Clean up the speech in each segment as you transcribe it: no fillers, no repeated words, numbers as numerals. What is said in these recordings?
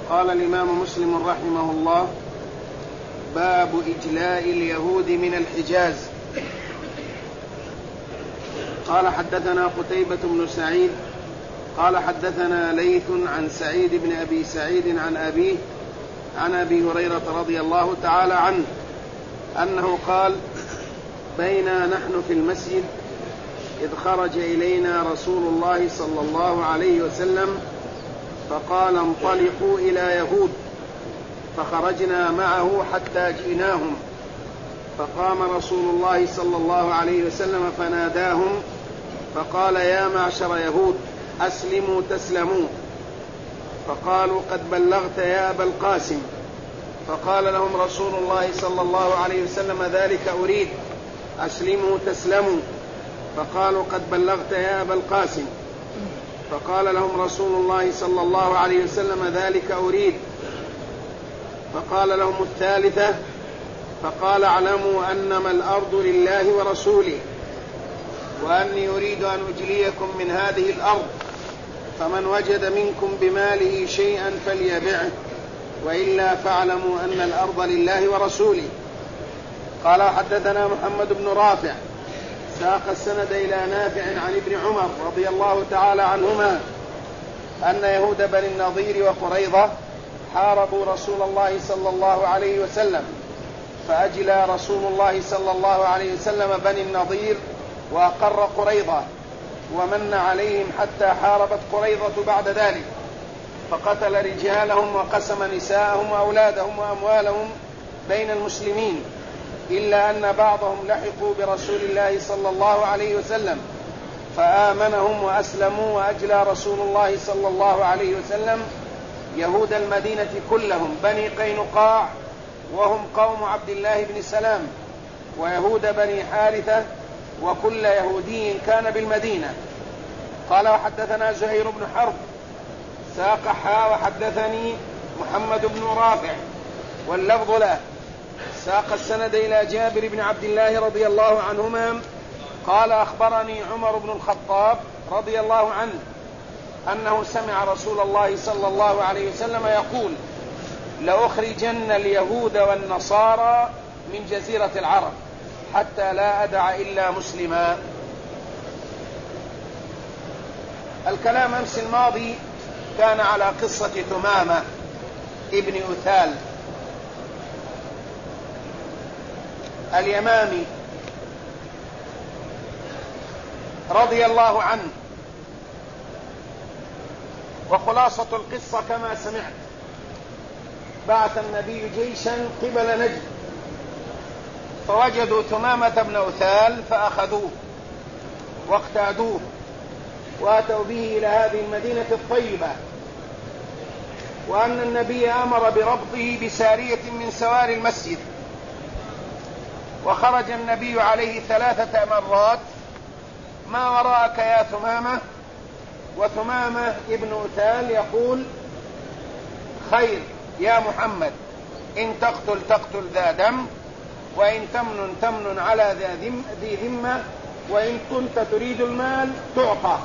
قال الإمام مسلم رحمه الله: باب إجلاء اليهود من الحجاز. قال حدثنا قتيبة بن سعيد قال حدثنا ليث عن سعيد بن أبي سعيد عن أبيه عن أبي هريرة رضي الله تعالى عنه أنه قال: بينا نحن في المسجد إذ خرج إلينا رسول الله صلى الله عليه وسلم فقال: انطلقوا إلى يهود. فخرجنا معه حتى جئناهم، فقام رسول الله صلى الله عليه وسلم فناداهم فقال: يا معشر يهود أسلموا تسلموا. فقالوا: قد بلغت يا أبا القاسم. فقال لهم رسول الله صلى الله عليه وسلم: ذلك أريد، أسلموا تسلموا. فقالوا: قد بلغت يا أبا القاسم. فقال لهم رسول الله صلى الله عليه وسلم: ذلك أريد. فقال لهم الثالثة، فقال: اعلموا أنما الأرض لله ورسوله، وأني أريد أن أجليكم من هذه الأرض، فمن وجد منكم بماله شيئا فليبعه، وإلا فاعلموا أن الأرض لله ورسوله. قال: حدثنا محمد بن رافع ساق السند إلى نافع عن ابن عمر رضي الله تعالى عنهما أن يهود بني النضير وقريظة حاربوا رسول الله صلى الله عليه وسلم، فأجلى رسول الله صلى الله عليه وسلم بني النضير وأقر قريظة ومن عليهم حتى حاربت قريظة بعد ذلك، فقتل رجالهم وقسم نساءهم وأولادهم وأموالهم بين المسلمين، إلا أن بعضهم لحقوا برسول الله صلى الله عليه وسلم فآمنهم وأسلموا، وأجلى رسول الله صلى الله عليه وسلم يهود المدينة كلهم، بني قينقاع وهم قوم عبد الله بن سلام، ويهود بني حارثة، وكل يهودي كان بالمدينة. قال: وحدثنا زهير بن حرب ساق وحدثني محمد بن رافع واللفظ له، ساق السند إلى جابر بن عبد الله رضي الله عنهما قال: أخبرني عمر بن الخطاب رضي الله عنه أنه سمع رسول الله صلى الله عليه وسلم يقول: لأخرجن اليهود والنصارى من جزيرة العرب حتى لا أدع إلا مسلما. الكلام أمس الماضي كان على قصة ثمامة ابن أثال اليمامي رضي الله عنه، وخلاصة القصة كما سمعت: بعث النبي جيشا قبل نجد فوجدوا ثمامة بن أثال فأخذوه واقتادوه واتوا به إلى هذه المدينة الطيبة، وأن النبي أمر بربطه بسارية من سوار المسجد، وخرج النبي عليه 3 مرات: ما وراءك يا ثمامة؟ وثمامة ابن أثال يقول: خير يا محمد، إن تقتل ذا دم، وإن تمن على ذي ذمة، وإن كنت تريد المال تعطى.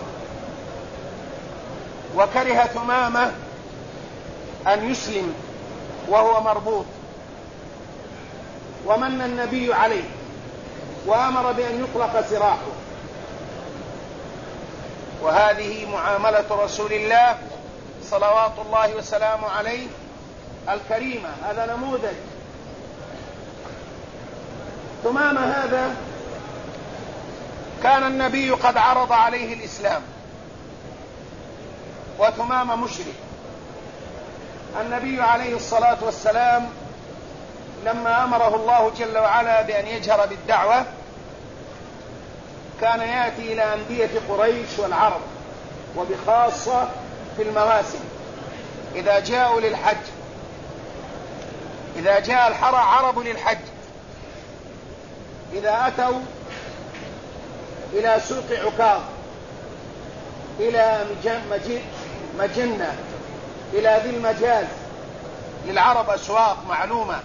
وكره ثمامة أن يسلم وهو مربوط، ومن النبي عليه وأمر بأن يطلق سراحه. وهذه معاملة رسول الله صلوات الله وسلامه عليه الكريمة، هذا نموذج. ثمامة هذا كان النبي قد عرض عليه الإسلام، وثمامة مشرك. النبي عليه الصلاة والسلام لما أمره الله جل وعلا بأن يجهر بالدعوة كان يأتي إلى أندية قريش والعرب، وبخاصة في المواسم إذا جاءوا للحج، إذا جاء العرب للحج، إذا أتوا إلى سوق عكاظ، إلى مجنة، إلى ذي المجاز، للعرب أسواق معلومة،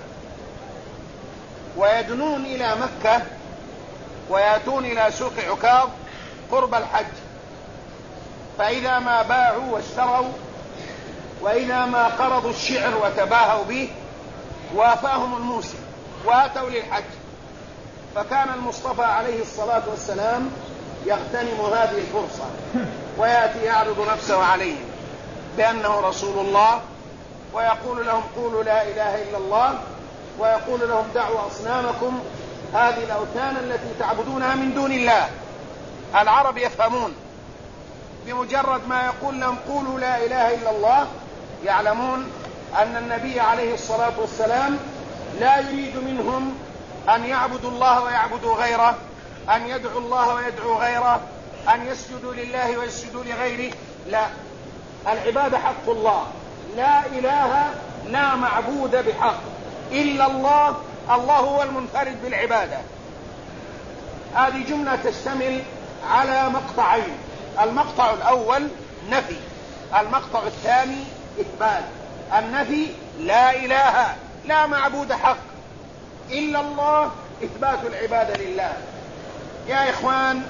ويدنون إلى مكة ويأتون إلى سوق عكاظ قرب الحج، فإذا ما باعوا واشتروا وإذا ما قرضوا الشعر وتباهوا به وافاهم الموسم واتوا للحج. فكان المصطفى عليه الصلاة والسلام يغتنم هذه الفرصة ويأتي يعرض نفسه عليهم بأنه رسول الله، ويقول لهم قولوا لا إله إلا الله، ويقول لهم دعوا أصنامكم هذه الأوثان التي تعبدونها من دون الله. العرب يفهمون بمجرد ما يقول لهم قولوا لا إله إلا الله، يعلمون أن النبي عليه الصلاة والسلام لا يريد منهم أن يعبدوا الله ويعبدوا غيره، أن يدعوا الله ويدعوا غيره، أن يسجدوا لله ويسجدوا لغيره. لا، العبادة حق الله، لا إله لا معبود بحق إلا الله، الله هو المنفرد بالعبادة. هذه جملة تشتمل على مقطعين: المقطع الأول نفي، المقطع الثاني إثبات. النفي لا إله لا معبود حق إلا الله، إثبات العبادة لله. يا إخوان،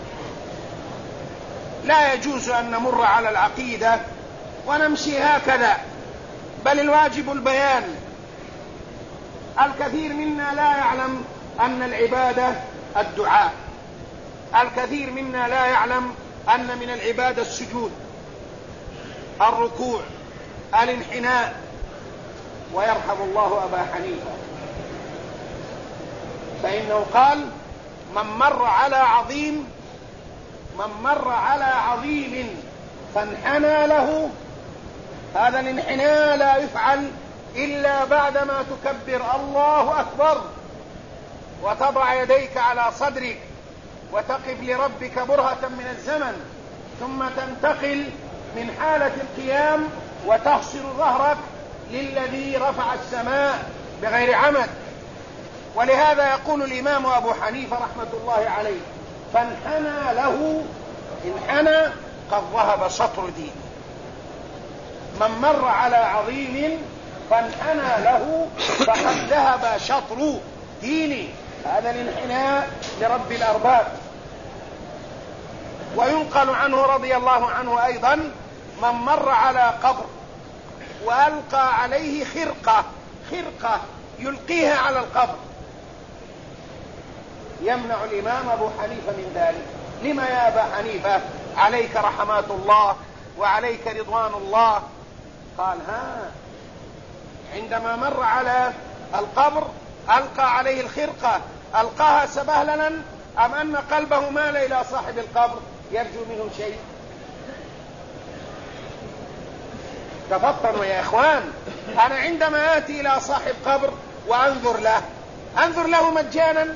لا يجوز أن نمر على العقيدة ونمشي هكذا، بل الواجب البيان. الكثير منا لا يعلم أن العبادة الدعاء، الكثير منا لا يعلم أن من العبادة السجود، الركوع، الانحناء. ويرحم الله أبا حنيفة فإنه قال: من مر على عظيم فانحنى له، هذا الانحناء لا يفعل إلا بعدما تكبر الله أكبر وتضع يديك على صدرك وتقف لربك برهة من الزمن، ثم تنتقل من حالة القيام وتحصر ظهرك للذي رفع السماء بغير عمد. ولهذا يقول الإمام أبو حنيفة رحمة الله عليه: فانحنى له، انحنى قد ذهب شطر دينه. من مر على عظيم فانحنى له فقد ذهب شطر دينه، هذا الانحناء لرب الأرباب. وينقل عنه رضي الله عنه أيضا: من مر على قبر وألقى عليه خرقة يلقيها على القبر، يمنع الإمام أبو حنيفة من ذلك. لما يا أبا حنيفة؟ عليك رحمات الله وعليك رضوان الله. قال: عندما مر على القبر ألقى عليه الخرقة، ألقاها سبهللا أم أن قلبه مال إلى صاحب القبر يرجو منه شيء؟ تفطنوا يا إخوان. أنا عندما آتي إلى صاحب قبر وأنظر له مجانا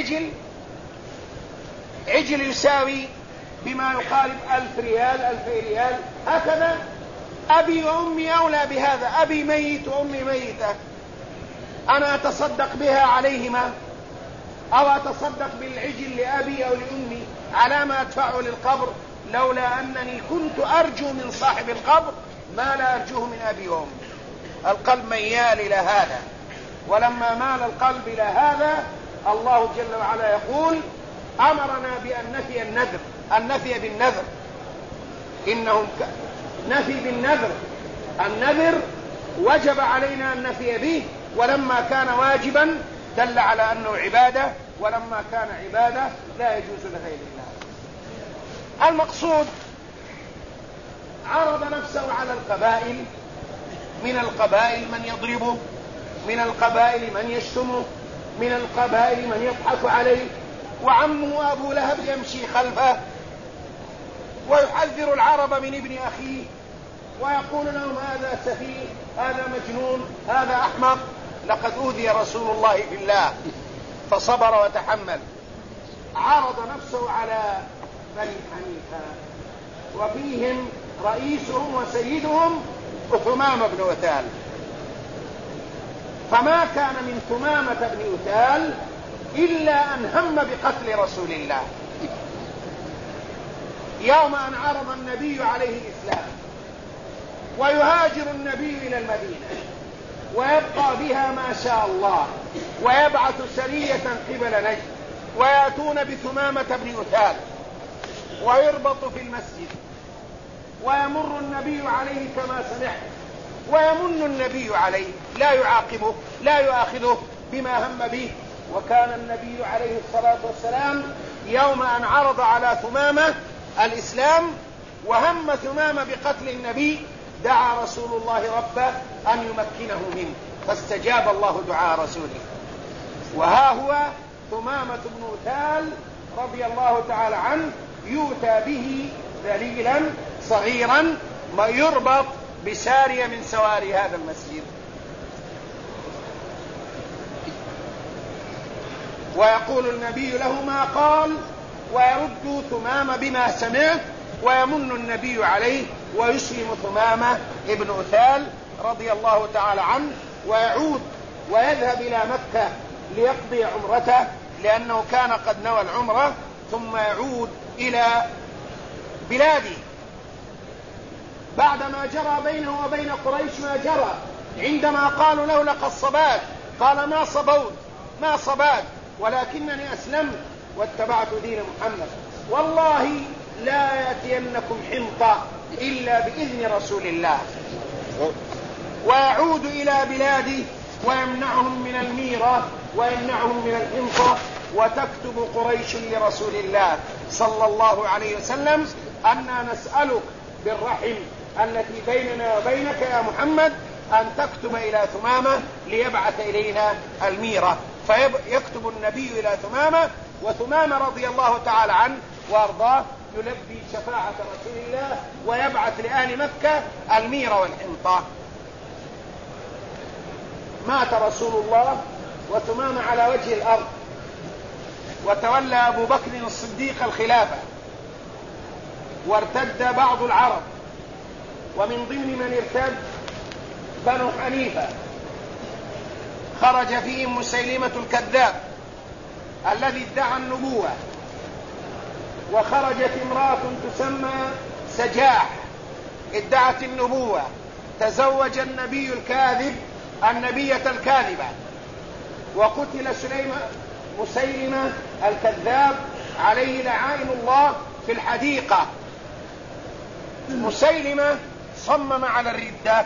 عجل يساوي بما يقارب 1000 ريال 2000 ريال، هكذا أبي وأمي أولى بهذا، أبي ميت وأمي ميتة، أنا أتصدق بها عليهما أو أتصدق بالعجل لأبي أو لأمي على ما أدفعه للقبر، لولا أنني كنت أرجو من صاحب القبر ما لا أرجوه من أبي وأمي. القلب ميال إلى هذا، ولما مال القلب إلى هذا الله جل وعلا يقول: أمرنا بأن النفي بالنذر، إنهم نفي بالنذر، النذر وجب علينا أن نفي به، ولما كان واجبا دل على أنه عبادة، ولما كان عبادة لا يجوز لغير الله. المقصود عرض نفسه على القبائل، من القبائل من يضربه، من القبائل من يشتمه، من القبائل من يضحك عليه، وعمه أبو لهب يمشي خلفه ويحذر العرب من ابن أخيه ويقول لهم: هذا سفيه، هذا مجنون، هذا أحمق. لقد أوذي رسول الله في الله فصبر وتحمل. عرض نفسه على بني حنيفة، وفيهم رئيسهم وسيدهم ثمامة بن أثال. فما كان من ثمامة بن أثال إلا أن هم بقتل رسول الله. يوم أن عرض النبي عليه الإسلام ويهاجر النبي إلى المدينة ويبقى بها ما شاء الله، ويبعث سرية قبل نجد ويأتون بثمامة بن أثال ويربط في المسجد، ويمر النبي عليه كما سمعت ويمن النبي عليه، لا يعاقبه، لا يؤاخذه بما هم به. وكان النبي عليه الصلاة والسلام يوم أن عرض على ثمامة الإسلام وهم ثمامة بقتل النبي دعا رسول الله ربه أن يمكنه منه، فاستجاب الله دعاء رسوله. وها هو ثمامة بن أثال رضي الله تعالى عنه يؤتى به ذليلا صغيرا ما يربط بسارية من سواري هذا المسجد، ويقول النبي له ما قال، ويرد ثمامة بما سمعت، ويمن النبي عليه ويسلم ثمامة ابن أثال رضي الله تعالى عنه، ويعود ويذهب إلى مكة ليقضي عمرته لأنه كان قد نوى العمرة، ثم يعود إلى بلاده بعدما جرى بينه وبين قريش ما جرى. عندما قالوا له لقد صبات، قال ما صبات ولكنني أسلمت واتبعت دين محمد، والله لا يأتينكم حنطة إلا بإذن رسول الله. ويعود إلى بلاده ويمنعهم من الميرة ويمنعهم من الحنطة، وتكتب قريش لرسول الله صلى الله عليه وسلم أننا نسألك بالرحم التي بيننا وبينك يا محمد أن تكتب إلى ثمامة ليبعث إلينا الميرة. فيكتب النبي إلى ثمامة، وثمامة رضي الله تعالى عنه وارضاه يلبي شفاعة رسول الله ويبعث لأهل مكة الميرة والحنطة. مات رسول الله وثمامة على وجه الأرض، وتولى أبو بكر الصديق الخلافة، وارتد بعض العرب، ومن ضمن من ارتد بنو حنيفة، خرج فيهم مسيلمة الكذاب الذي ادعى النبوة، وخرجت امرأة تسمى سجاح ادعت النبوة، تزوج النبي الكاذب النبية الكاذبة، وقتل مسيلمة الكذاب عليه لعائن الله في الحديقة. مسيلمة صمم على الردة.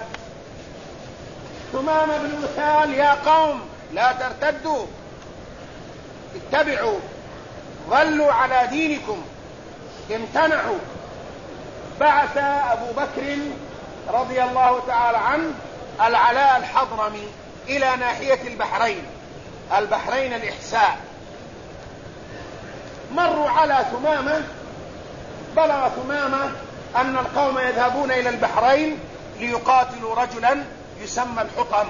ثمامة بن أثال يا قوم لا ترتدوا، اتبعوا، ظلوا على دينكم، امتنعوا. بعث أبو بكر رضي الله تعالى عنه العلاء الحضرمي إلى ناحية البحرين الإحساء. مروا على ثمامة، بلغ ثمامة أن القوم يذهبون إلى البحرين ليقاتلوا رجلا يسمى الحطم.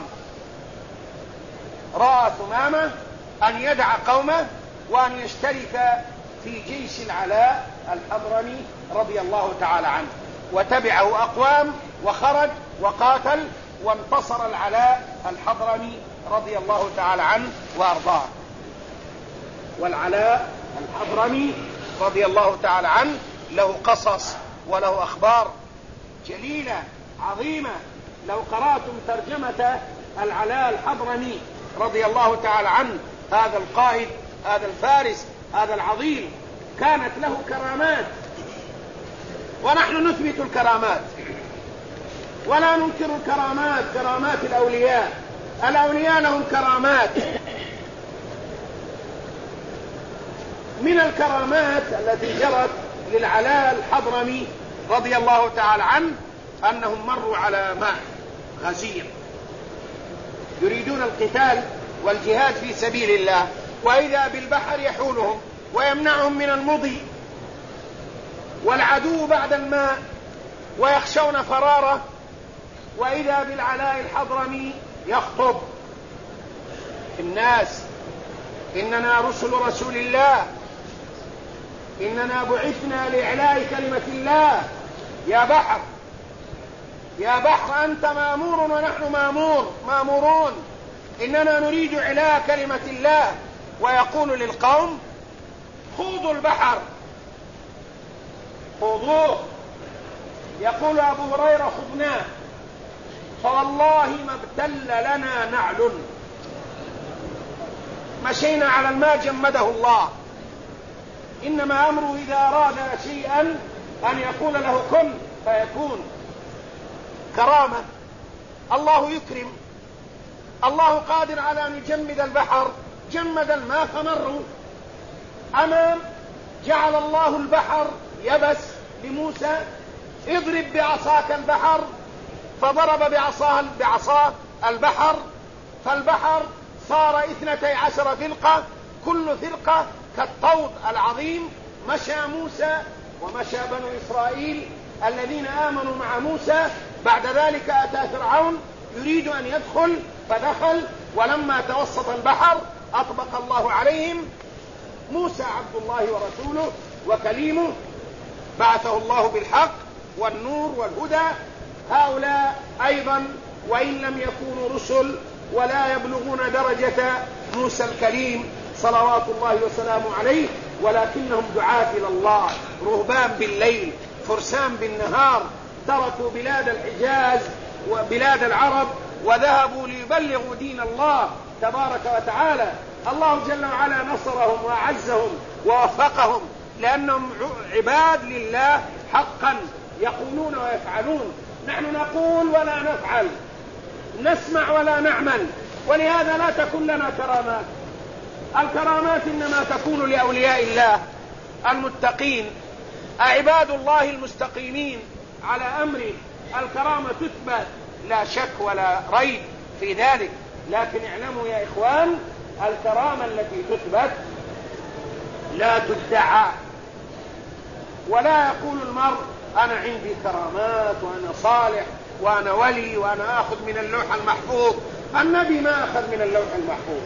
رأى ثمامة أن يدع قومه وأن يشترك في جيش العلاء الحضرمي رضي الله تعالى عنه، وتبعه أقوام وخرج وقاتل، وانتصر العلاء الحضرمي رضي الله تعالى عنه وأرضاه. والعلاء الحضرمي رضي الله تعالى عنه له قصص وله أخبار جليلة عظيمة. لو قرأتم ترجمة العلاء الحضرمي رضي الله تعالى عنه، هذا القائد، هذا الفارس، هذا العظيم، كانت له كرامات، ونحن نثبت الكرامات ولا ننكر الكرامات، كرامات الأولياء لهم كرامات. من الكرامات التي جرت للعلاء الحضرمي رضي الله تعالى عنه أنهم مروا على ماء غزير يريدون القتال والجهاد في سبيل الله، وإذا بالبحر يحولهم ويمنعهم من المضي، والعدو بعد الماء ويخشون فراره، وإذا بالعلاء الحضرمي يخطب الناس: إننا رسول الله، إننا بعثنا لإعلاء كلمة الله، يا بحر أنت مأمور ونحن مأمورون، إننا نريد إعلاء كلمة الله. ويقول للقوم: خوضوا البحر، خوضوه. يقول أبو هريرة: خضناه فوالله ما ابتل لنا نعل، مشينا على الماء جمده الله. إنما أمره إذا أراد شيئا أن يقول له كن فيكون. كرامة الله يكرم، الله قادر على أن يجمد البحر، جمد الماء فمروا أمام. جعل الله البحر يبس لموسى، اضرب بعصاك البحر، فضرب بعصاه البحر، فالبحر صار 12 فرقة، كل فرقة كالطود العظيم. مشى موسى ومشى بنو إسرائيل الذين آمنوا مع موسى. بعد ذلك أتى فرعون يريد أن يدخل فدخل، ولما توسط البحر أطبق الله عليهم. موسى عبد الله ورسوله وكليمه، بعثه الله بالحق والنور والهدى. هؤلاء أيضا وإن لم يكونوا رسل ولا يبلغون درجة موسى الكليم صلوات الله وسلامه عليه، ولكنهم دعاة إلى الله، رهبان بالليل فرسان بالنهار، تركوا بلاد الحجاز وبلاد العرب وذهبوا ليبلغوا دين الله تبارك وتعالى. الله جل وعلا نصرهم وأعزهم ووفقهم، لأنهم عباد لله حقا، يقولون ويفعلون. نحن نقول ولا نفعل، نسمع ولا نعمل، ولهذا لا تكون لنا كرامات. الكرامات إنما تكون لأولياء الله المتقين، عباد الله المستقيمين على أمره. الكرامة تثبت لا شك ولا ريب في ذلك، لكن اعلموا يا إخوان الكرامة التي تثبت لا تدعى. ولا يقول المرء أنا عندي كرامات وأنا صالح وأنا ولي وأنا أخذ من اللوح المحفوظ. النبي ما أخذ من اللوح المحفوظ.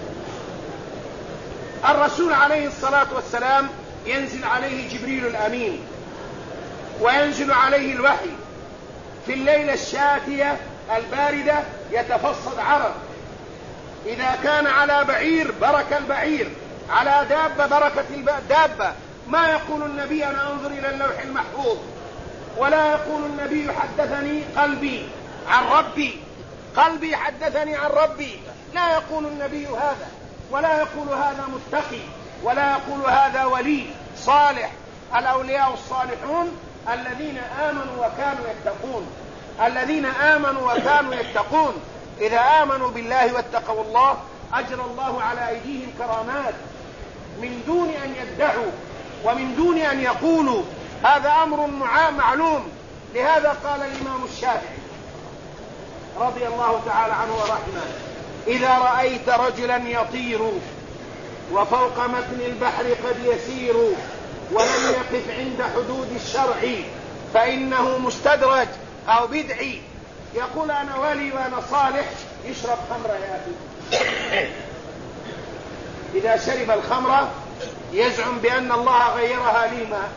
الرسول عليه الصلاة والسلام ينزل عليه جبريل الأمين وينزل عليه الوحي في الليلة الشاتية الباردة، يتفصد عرق. إذا كان على بعير برك البعير، على دابة بركة الدابة. ما يقول النبي أنا أنظر إلى اللوح المحفوظ، ولا يقول النبي حدثني قلبي عن ربي، قلبي حدثني عن ربي. لا يقول النبي هذا، ولا يقول هذا متقي، ولا يقول هذا ولي صالح. الأولياء الصالحون الذين آمنوا وكانوا يتقون، الذين آمنوا وكانوا يتقون. إذا آمنوا بالله واتقوا الله أجرى الله على أيديهم كرامات من دون أن يدعوا ومن دون أن يقولوا. هذا أمر معلوم. لهذا قال الإمام الشافعي رضي الله تعالى عنه ورحمه: إذا رأيت رجلا يطير وفوق متن البحر قد يسير ولم يقف عند حدود الشرع فإنه مستدرج أو بدعي. يقول أنا ولي وأنا صالح، يشرب خمر يا أخي. إذا شرب الخمر يزعم بأن الله غيرها لي ماء.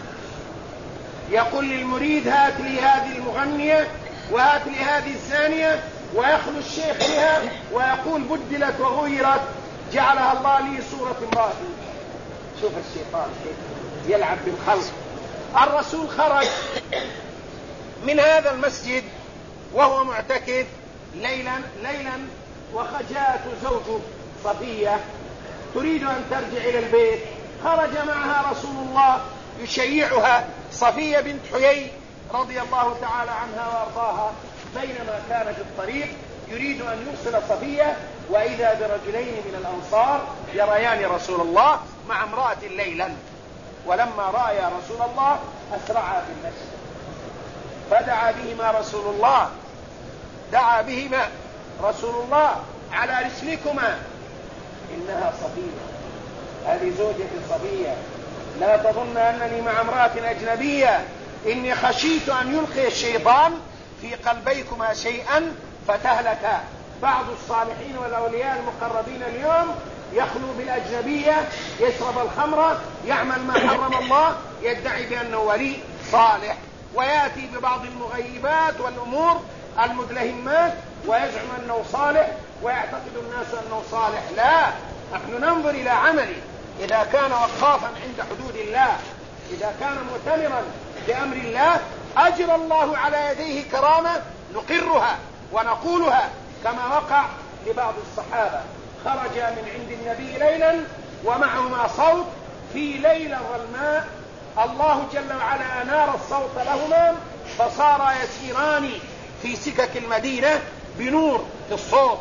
يقول للمريد هات لي هذه المغنية وهات لي هذه الزانية، ويخلو الشيخ بها ويقول بدلت وغيرت، جعلها الله لي صورة امرأة. شوف الشيطان كيف يلعب بالخلق. الرسول خرج من هذا المسجد وهو معتكف ليلا وجاءت زوجه صفية تريد أن ترجع إلى البيت. خرج معها رسول الله يشيعها، صفية بنت حيي رضي الله تعالى عنها وارضاها. بينما كان في الطريق يريد أن يوصل صفية، وإذا برجلين من الأنصار يريان رسول الله مع امرأة ليلا. ولما رأى رسول الله أسرعا في المسجد فدعا بهما رسول الله، دعا بهما رسول الله: على رسلكما، إنها صفية، هذه زوجة صفية، لا تظن أنني مع امرأة أجنبية، إني خشيت أن يلقي الشيطان في قلبيكما شيئا فتهلكا. بعض الصالحين والأولياء المقربين اليوم يخلو بالأجنبية، يشرب الخمر، يعمل ما حرم الله، يدعي بأنه ولي صالح، ويأتي ببعض المغيبات والأمور المدلهمات ويزعم أنه صالح ويعتقد الناس أنه صالح. لا، نحن ننظر إلى عمله. إذا كان وقافا عند حدود الله، إذا كان مؤتمرا بأمر الله، أجرى الله على يديه كرامة نقرها ونقولها، كما وقع لبعض الصحابة. خرج من عند النبي ليلا ومعهما صوت في ليلة ظلماء، الله جل وعلا أنار الصوت لهما فصار يسيران في سكك المدينة بنور في الصوت،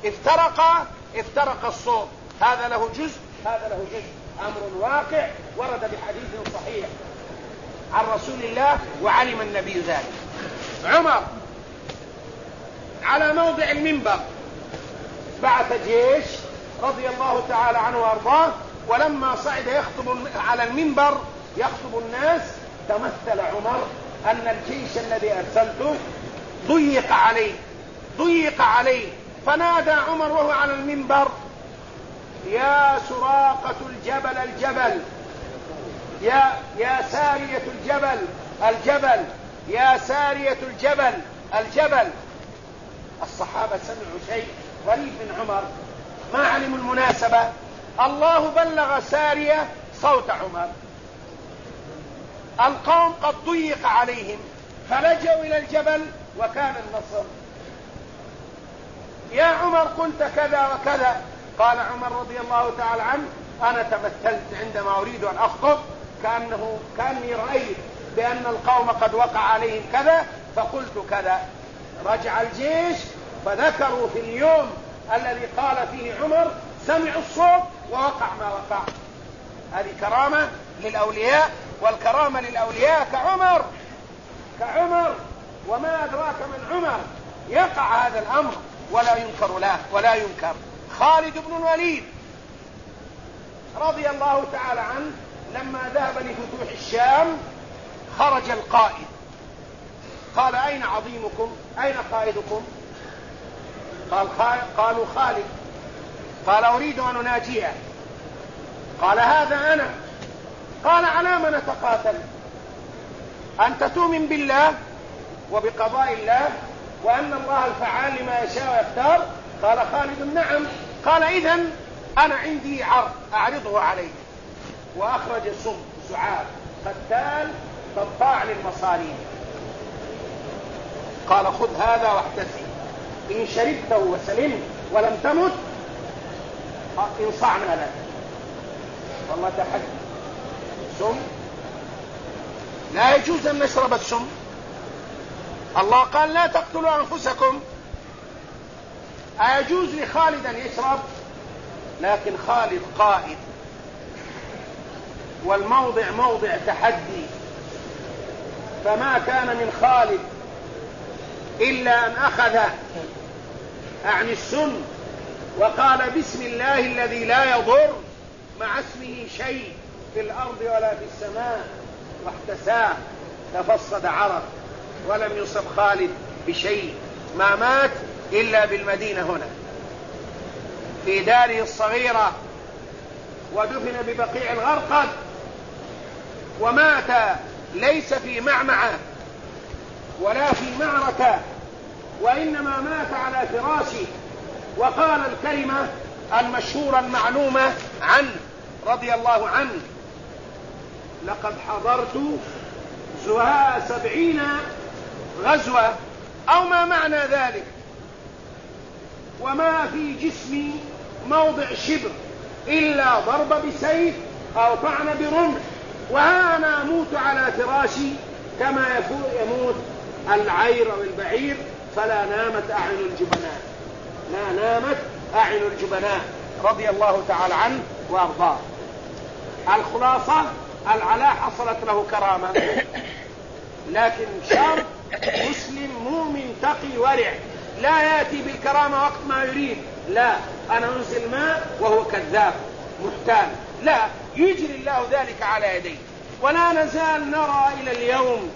افترق الصوت، هذا له جزء هذا له جزء. أمر واقع ورد بحديث صحيح عن رسول الله وعلم النبي ذلك. عمر على موضع المنبر بعث جيش رضي الله تعالى عنه وارضاه، ولما صعد يخطب على المنبر يخطب الناس تمثل عمر أن الجيش الذي أرسلته ضيق عليه، فنادى عمر وهو على المنبر: يا سراقة الجبل يا سارية الجبل يا سارية الجبل. الصحابة سمعوا شيء غريب من عمر، ما علموا المناسبة. الله بلغ سارية صوت عمر، القوم قد ضيق عليهم فلجوا إلى الجبل وكان النصر. يا عمر قلت كذا وكذا. قال عمر رضي الله تعالى عنه: أنا تمثلت عندما أريد أن أخطب كأني رأيت بأن القوم قد وقع عليهم كذا فقلت كذا. رجع الجيش فذكروا في اليوم الذي قال فيه عمر سمعوا الصوت ووقع ما وقع. هذه كرامة للأولياء، والكرامة للأولياء كعمر. وما أدراك من عمر، يقع هذا الأمر ولا ينكر. خالد بن الوليد رضي الله تعالى عنه لما ذهب لفتوح الشام خرج القائد، قال: أين عظيمكم؟ أين قائدكم؟ قالوا: خالد. قال: أريد أن أناجيه. قال: هذا أنا. قال: على ما نتقاتل؟ أنت تؤمن بالله وبقضاء الله وأن الله الفعال لما يشاء ويختار؟ قال خالد: نعم. قال: إذن أنا عندي عرض أعرضه عليك. وأخرج سعاب قتال قطاع للمصارين. قال: خذ هذا واحتسب، إن شربته وسلمت ولم تمت انصعنا لك. والله تحدي سم، لا يجوز أن نشرب السم. الله قال: لا تقتلوا أنفسكم. أيجوز لخالد أن يشرب؟ لكن خالد قائد، والموضع موضع تحدي، فما كان من خالد إلا أن أخذ عن السم وقال: بسم الله الذي لا يضر مع اسمه شيء في الأرض ولا في السماء، واحتساه تفصد عرق، ولم يصب خالد بشيء، ما مات إلا بالمدينة هنا في داره الصغيرة، ودفن ببقيع الغرقد، ومات ليس في معمعة ولا في معركة، وإنما مات على فراشه، وقال الكلمة المشهورة المعلومة عنه رضي الله عنه: لقد حضرت 70 غزوة أو ما معنى ذلك، وما في جسمي موضع شبر إلا ضرب بسيف أو طعن برمح، وأنا أموت على فراشي كما يموت العير والبعير، فلا نامت أعين الجبناء رضي الله تعالى عنه وأرضاه. الخلاصة: العلاء حصلت له كرامة، لكن شرط مسلم مؤمن تقي ورع، لا يأتي بالكرامة وقت ما يريد، لا أنا أنزل ماء وهو كذاب محتال، لا، يجري الله ذلك على يديه. ولا نزال نرى إلى اليوم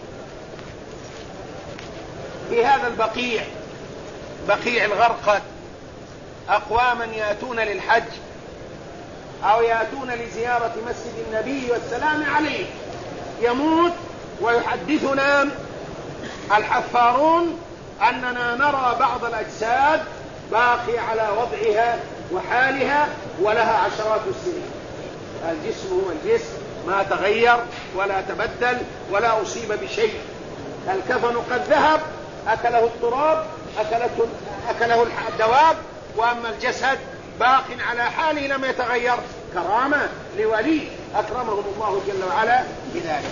في هذا البقيع، بقيع الغرقد، أقواما يأتون للحج أو يأتون لزيارة مسجد النبي والسلام عليه، يموت ويحدثنا الحفارون أننا نرى بعض الأجساد باقي على وضعها وحالها ولها عشرات السنين، الجسم هو الجسم، ما تغير ولا تبدل ولا أصيب بشيء. الكفن قد ذهب، أكله التراب، أكله الدواب، وأما الجسد باق على حاله لم يتغير. كرامة لولي أكرمهم الله جل وعلا بذلك.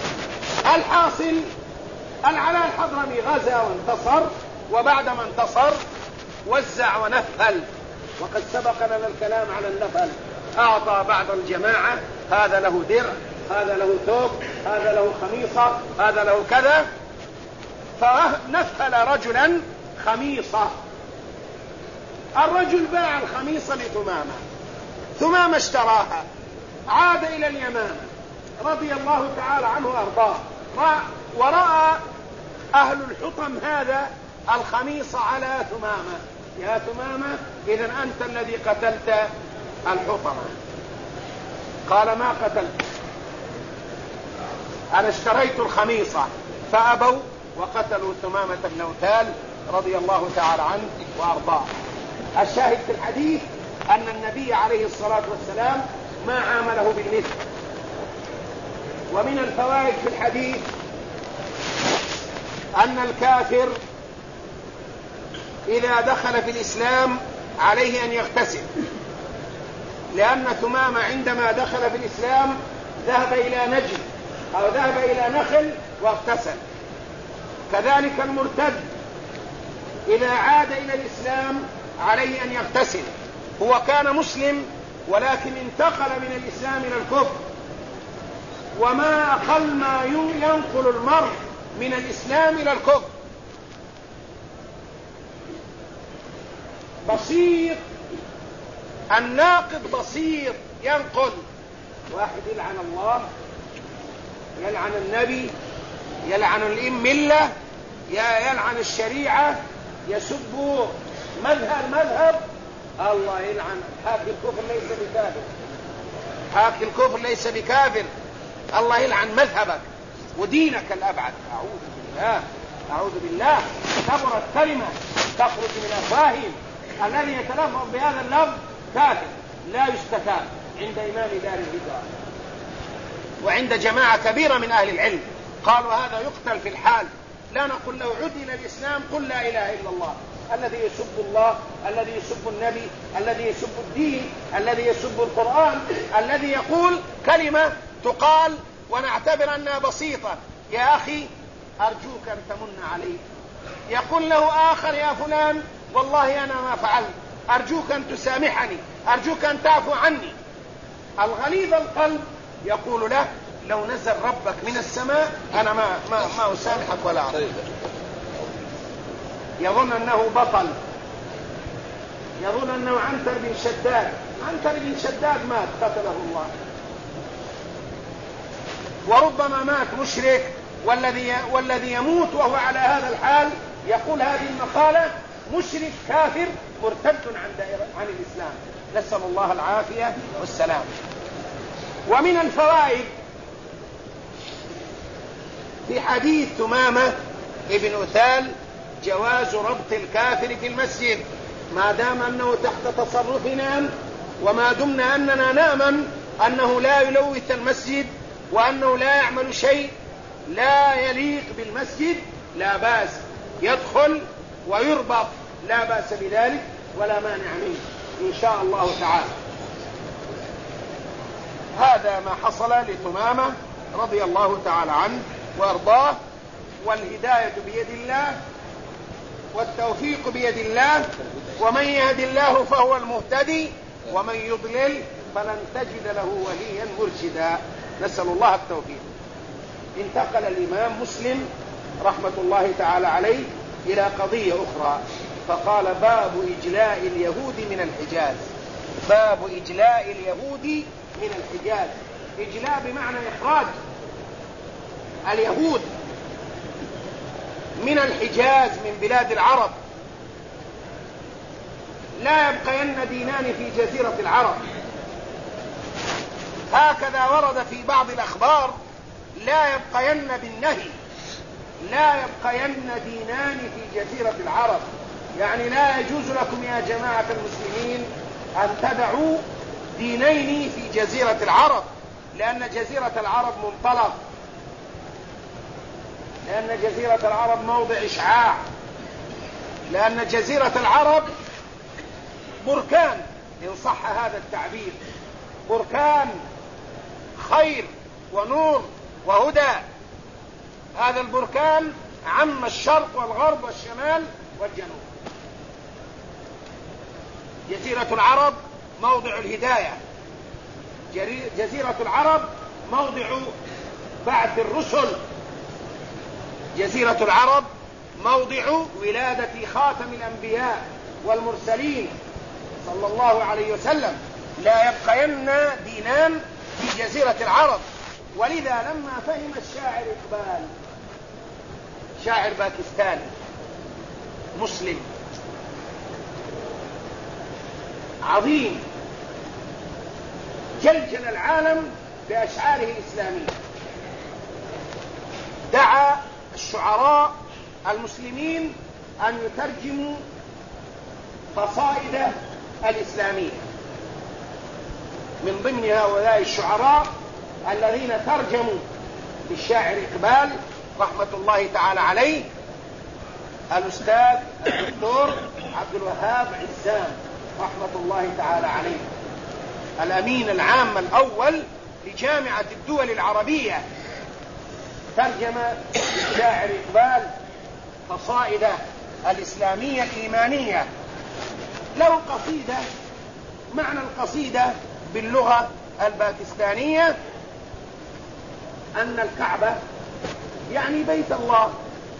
الحاصل: العلاء الحضرمي غزا وانتصر، وبعدما انتصر وزع ونفل، وقد سبق لنا الكلام على النفل. أعطى بعض الجماعة، هذا له درع، هذا له ثوب، هذا له خميصة، هذا له كذا، فنفل رجلا خميصة. الرجل باع الخميصة لثمامة، ثمامة اشتراها، عاد إلى اليمامة رضي الله تعالى عنه وأرضاه، ورأى أهل الحطم هذا الخميص على ثمامة. يا ثمامة، إذن أنت الذي قتلت الحطمة. قال ما قتلت، أنا اشتريت الخميصة. فأبوا وقتلوا ثمامة بن أوتال رضي الله تعالى عنه وأرضاه. الشاهد في الحديث أن النبي عليه الصلاة والسلام ما عامله بالمثل. ومن الفوائد في الحديث أن الكافر إذا دخل في الإسلام عليه أن يغتسل، لأن ثمامة عندما دخل في الإسلام ذهب إلى نجد أو ذهب إلى نخل واغتسل. كذلك المرتد إذا عاد إلى الإسلام عليه أن يغتسل. هو كان مسلم ولكن انتقل من الإسلام إلى الكفر، وما أقل ما ينقل المرء من الإسلام إلى الكفر. بسيط، الناقد بسيط ينقل، واحد يلعن الله، يلعن النبي، يلعن الملة، يلعن الشريعة، يسب مذهب، الله يلعن. حاكي الكفر ليس بكافر، حاكي الكفر ليس بكافر، الله يلعن مذهبك ودينك الأبعد. أعوذ بالله. كبرت كلمة تخرج من أفواههم، الذي يتلفظ بهذا اللفظ كافر لا يستتاب عند إمام دار الهجرة وعند جماعة كبيرة من أهل العلم. قالوا هذا يقتل في الحال. لا نقول له عد إلى الإسلام، قل لا إله إلا الله. الذي يسب الله، الذي يسب النبي، الذي يسب الدين، الذي يسب القرآن، الذي يقول كلمة تقال ونعتبر أنها بسيطة، يا أخي أرجوك أن تمن علي. يقول له آخر يا فلان والله أنا ما فعلت، أرجوك أن تسامحني، أرجوك أن تعفو عني. الغليظ القلب يقول له لو نزل ربك من السماء أنا ما أسامحك ولا أعطيك. يظن أنه بطل، يظن أنه عنتر بن شداد. عنتر بن شداد مات قتله الله، وربما مات مشرك، والذي يموت وهو على هذا الحال يقول هذه المقالة مشرك كافر مرتد عن الإسلام، نسأل الله العافية والسلام. ومن الفوائد في حديث ثمامة ابن أوتال جواز ربط الكافر في المسجد ما دام أنه تحت تصرفنا، وما دمنا أننا نأمن أنه لا يلوث المسجد وأنه لا يعمل شيء لا يليق بالمسجد، لا بأس يدخل ويربط، لا بأس بذلك ولا مانع منه إن شاء الله تعالى. هذا ما حصل لثمامة رضي الله تعالى عنه وارضاه. والهداية بيد الله والتوفيق بيد الله، ومن يهد الله فهو المهتدي ومن يضلل فلن تجد له وليا مرشدا. نسأل الله التوفيق. انتقل الإمام مسلم رحمة الله تعالى عليه إلى قضية أخرى، فقال باب إجلاء اليهود من الحجاز. باب إجلاء اليهود من الحجاز. إجلاء بمعنى إخراج اليهود من الحجاز من بلاد العرب. لا يبقين دينان في جزيرة العرب، هكذا ورد في بعض الأخبار لا يبقين بالنهي، لا يبقين دينان في جزيرة العرب، يعني لا يجوز لكم يا جماعة المسلمين أن تدعوا دينين في جزيرة العرب، لأن جزيرة العرب منطلق، لأن جزيرة العرب موضع إشعاع، لأن جزيرة العرب بركان إن صح هذا التعبير، بركان خير ونور وهدى. هذا البركان عم الشرق والغرب والشمال والجنوب، جزيرة العرب موضع الهداية، جزيرة العرب موضع بعث الرسل، جزيرة العرب موضع ولادة خاتم الأنبياء والمرسلين صلى الله عليه وسلم. لا يبقين دينان في جزيرة العرب. ولذا لما فهم الشاعر إقبال، شاعر باكستاني مسلم عظيم جلجل العالم بأشعاره الإسلامية، دعا الشعراء المسلمين أن يترجموا قصائد الإسلامية. من ضمن هؤلاء الشعراء الذين ترجموا للشاعر إقبال رحمة الله تعالى عليه الأستاذ الدكتور عبد الوهاب عزام رحمة الله تعالى عليه، الأمين العام الأول لجامعة الدول العربية، ترجم للشاعر إقبال قصائد الإسلامية الإيمانية. له قصيدة، معنى القصيدة باللغة الباكستانية أن الكعبة يعني بيت الله،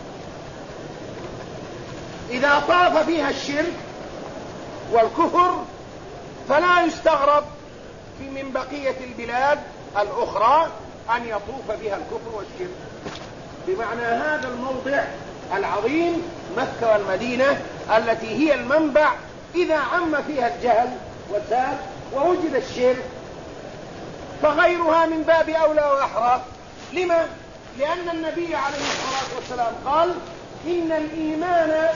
إذا طاف فيها الشرك والكفر فلا يستغرب من بقية البلاد الأخرى أن يطوف بها الكفر والشرك. بمعنى هذا الموضع العظيم مكة والمدينة التي هي المنبع، إذا عم فيها الجهل وساد ووجد الشرك فغيرها من باب أولى وأحرى. لما؟ لأن النبي عليه الصلاة والسلام قال إن الإيمان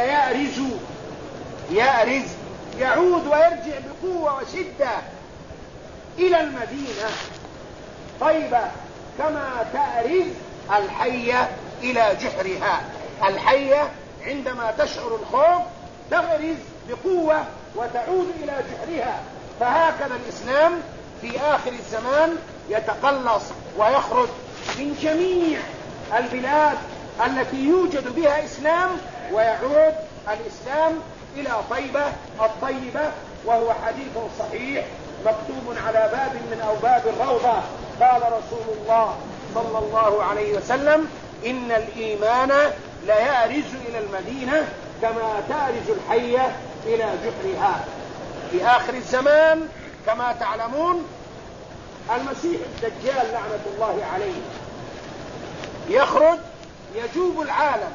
يأرز يعود ويرجع بقوة وشدة إلى المدينة طيبة كما تأرز الحية إلى جحرها. الحية عندما تشعر الخوف تغرز بقوة وتعود إلى جحرها. فهكذا الإسلام في آخر الزمان يتقلص ويخرج من جميع البلاد التي يوجد بها إسلام، ويعود الإسلام إلى طيبة الطيبة. وهو حديث صحيح مكتوب على باب من أبواب الروضة، قال رسول الله صلى الله عليه وسلم إن الإيمان ليأرز إلى المدينة كما تأرز الحية إلى جحرها. في آخر الزمان كما تعلمون المسيح الدجال لعنة الله عليه يخرج يجوب العالم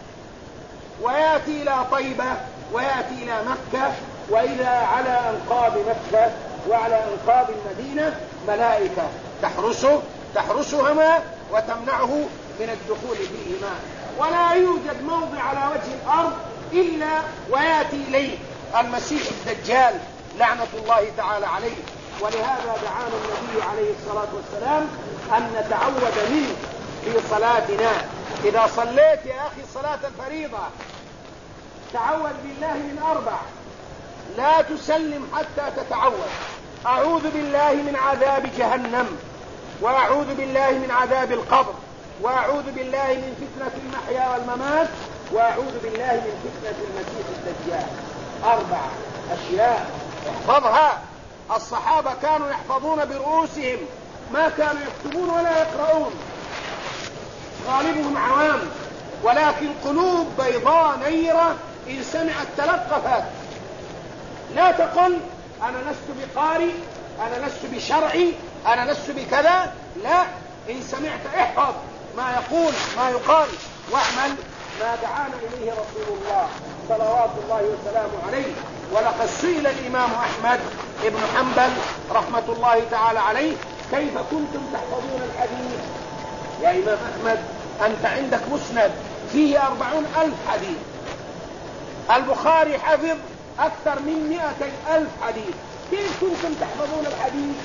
ويأتي إلى طيبة ويأتي إلى مكة، وإذا على أنقاض مكة وعلى أنقاض المدينة ملائكة تحرسهما وتمنعه من الدخول فيهما، ولا يوجد موضع على وجه الأرض إلا ويأتي إليه المسيح الدجال لعنة الله تعالى عليه. ولهذا دعانا النبي عليه الصلاة والسلام أن نتعوذ منه في صلاتنا. إذا صليت يا أخي صلاة الفريضة تعوذ بالله من 4، لا تسلم حتى تتعوذ. أعوذ بالله من عذاب جهنم، وأعوذ بالله من عذاب القبر، وأعوذ بالله من فتنة المحيا والممات، وأعوذ بالله من فتنة المسيح الدجال. 4 أشياء احفظها. الصحابة كانوا يحفظون برؤوسهم، ما كانوا يكتبون ولا يقرؤون، غالبهم عوام، ولكن قلوب بيضاء نيرة إن سمعت تلقفت. لا تقل أنا لست بقارئ، أنا لست بشرعي، أنا لست بكذا، لا، إن سمعت احفظ ما يقول ما يقال واعمل ما دعانا إليه رسول الله صلوات الله وسلامه عليه. ولقد سئل الإمام أحمد ابن حنبل رحمة الله تعالى عليه كيف كنتم تحفظون الحديث؟ يا إمام أحمد أنت عندك مسند فيه 40,000 حديث، البخاري حفظ أكثر من 200,000 حديث، كيف كنتم تحفظون الحديث؟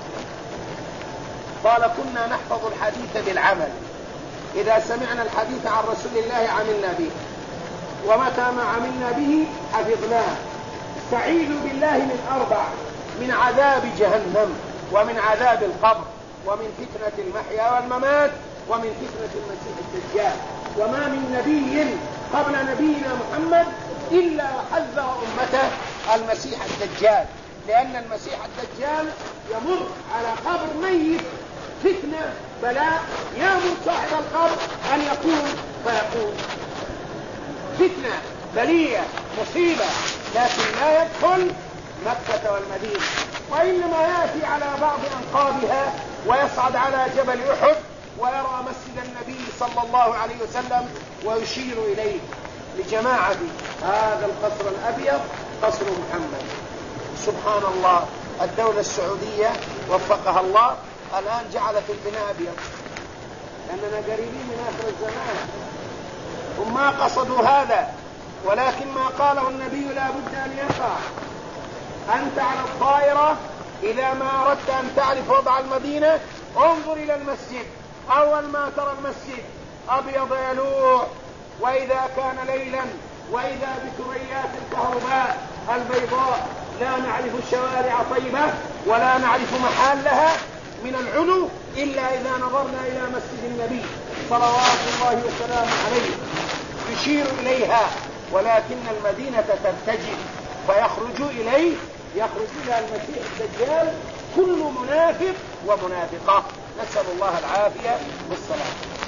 قال كنا نحفظ الحديث بالعمل، إذا سمعنا الحديث عن رسول الله عملنا به، ومتى ما عملنا به حفظناه. استعيذوا بالله من 4: من عذاب جهنم، ومن عذاب القبر، ومن فتنة المحيا والممات، ومن فتنة المسيح الدجال. وما من نبي قبل نبينا محمد إلا حذر أمته المسيح الدجال، لأن المسيح الدجال يمر على قبر ميت فتنة بلاء، يأمر صاحب القبر أن يقوم فيقوم، فتنة بلية مصيبة، لكن لا يدخل مكة والمدينة، وإنما يأتي على بعض أنقاضها ويصعد على جبل أحد ويرى مسجد النبي صلى الله عليه وسلم ويشير إليه لجماعة هذا القصر الأبيض قصر محمد. سبحان الله، الدولة السعودية وفقها الله الآن جعلت البناء أبيض، لأننا قريبين من آخر الزمان. هم ما قصدوا هذا، ولكن ما قاله النبي لا بد أن يقع. أنت على الطائرة إذا ما أردت أن تعرف وضع المدينة انظر إلى المسجد، أول ما ترى المسجد أبيض يلوح، وإذا كان ليلا وإذا بثريات الكهرباء البيضاء لا نعرف شوارع طيبة ولا نعرف محلها من العلو إلا إذا نظرنا إلى مسجد النبي صلوات الله وسلامه عليه يشير إليها، ولكن المدينة ترتجف فيخرج إليه، يخرج إلى المسيح الدجال كل منافق ومنافقة، نسأل الله العافية والسلام.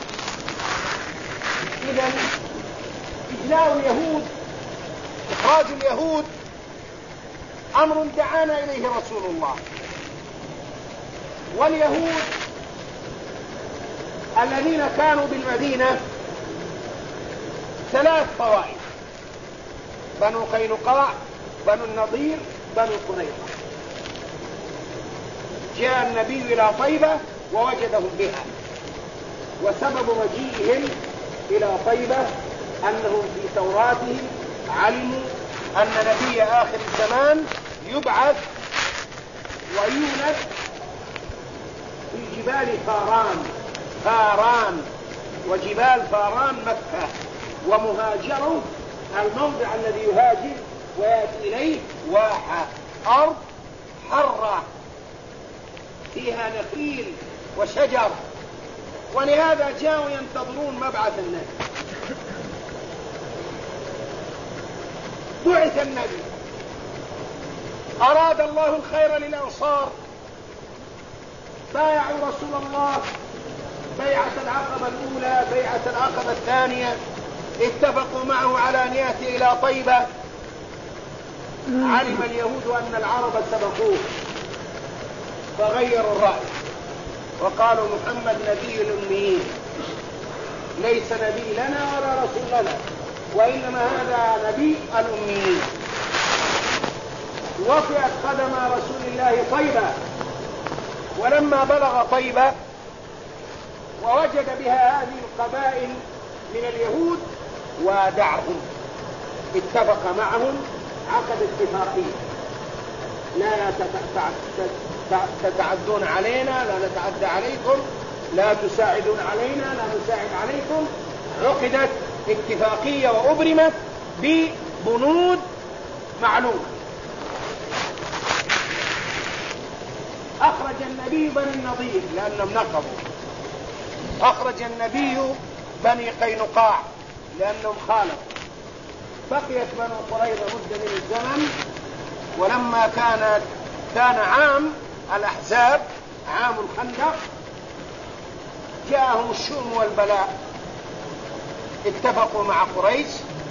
إذن إجلاء اليهود، إخراج اليهود أمر دعانا إليه رسول الله. واليهود الذين كانوا بالمدينة 3 طوائف: بنو قينقاع، بنو النضير، بنو قريظة. جاء النبي إلى طيبة ووجدهم بها، وسبب مجيئهم إلى طيبة أنهم في توراتهم علموا أن نبي آخر الزمان يبعث ويولد في جبال فاران، وجبال فاران مكة، ومهاجره الموضع الذي يهاجر ويأتي إليه واحة، أرض حرة فيها نخيل وشجر، ولهذا جاءوا ينتظرون مبعث النبي. بعث النبي، أراد الله الخير للأنصار، بايعوا رسول الله بيعة العقبة الأولى، بيعة العقبة الثانية، اتفقوا معه على أن يأتي إلى طيبة. علم اليهود أن العرب سبقوه فغيروا الرأي وقالوا محمد نبي الأميين، ليس نبي لنا ولا رسول لنا، وإنما هذا نبي الأميين. وطئت قدم رسول الله طيبة، ولما بلغ طيبة ووجد بها هذه القبائل من اليهود وادعهم، اتفق معهم، عقد اتفاقية: لا تتعدون علينا، لا نتعدى عليكم، لا تساعدون علينا، لا نساعد عليكم. عقدت اتفاقية وأبرمت ببنود معلومة. أخرج النبي بني النضير لأنهم نقضوا، أخرج النبي بني قينقاع لأنهم خالفوا، بقيت بنو قريظة مدة من الزمن. ولما كان عام الأحزاب، عام الخندق، جاءهم الشؤم والبلاء، اتفقوا مع قريش،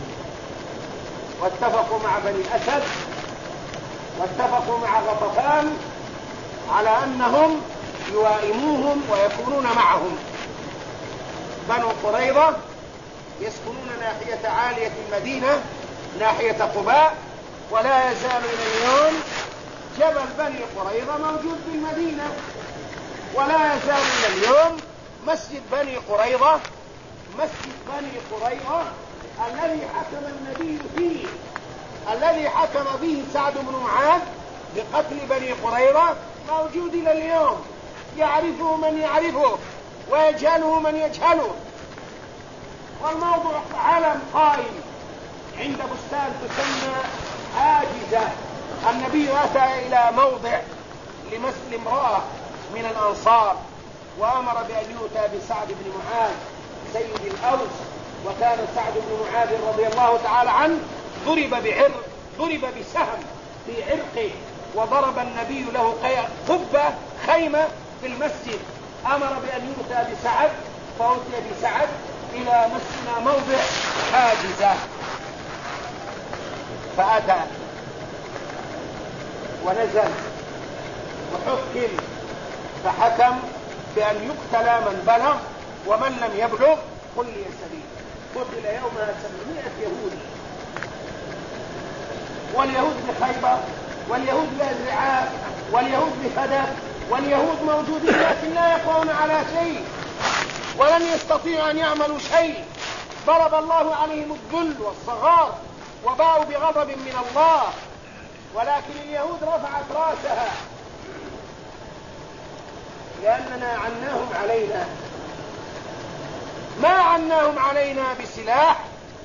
واتفقوا مع بني أسد، واتفقوا مع غطفان على أنهم يوائموهم ويكونون معهم. بنو قريظة يسكنون ناحية عالية المدينة، ناحية قباء، ولا يزال إلى اليوم جبل بني قريظة موجود في المدينة، ولا يزال إلى اليوم مسجد بني قريظة، مسجد بني قريظة الذي حكم النبي فيه، الذي حكم فيه سعد بن معاذ بقتل بني قريظة، موجود إلى اليوم، يعرفه من يعرفه ويجهله من يجهله. والموضوع علم قائم عند بستان تسمى حاجزة. النبي أتى إلى موضع لمثل امرأة من الأنصار، وأمر بأن يؤتى بسعد بن معاذ سيد الأوس، وكان سعد بن معاذ رضي الله تعالى عنه ضرب بسهم في عرقه، وضرب النبي له قبة خيمة في المسجد، أمر بأن يؤتى بسعد، فأتي بسعد إلى مسنا موضع حاجزة، فأتى ونزل وحكم، فحكم بأن يقتل من بلغ، ومن لم يبلغ خلي سبيل. قتل يومها 700 يهودي، واليهود بخيبر، واليهود بأزرعات، واليهود بفدك، واليهود موجودين لكن لا يقوون على شيء ولن يستطيعوا أن يعملوا شيء. ضرب الله عليهم الذل والصغار وباءوا بغضب من الله، ولكن اليهود رفعت راسها لأننا عناهم علينا. ما عناهم علينا بسلاح،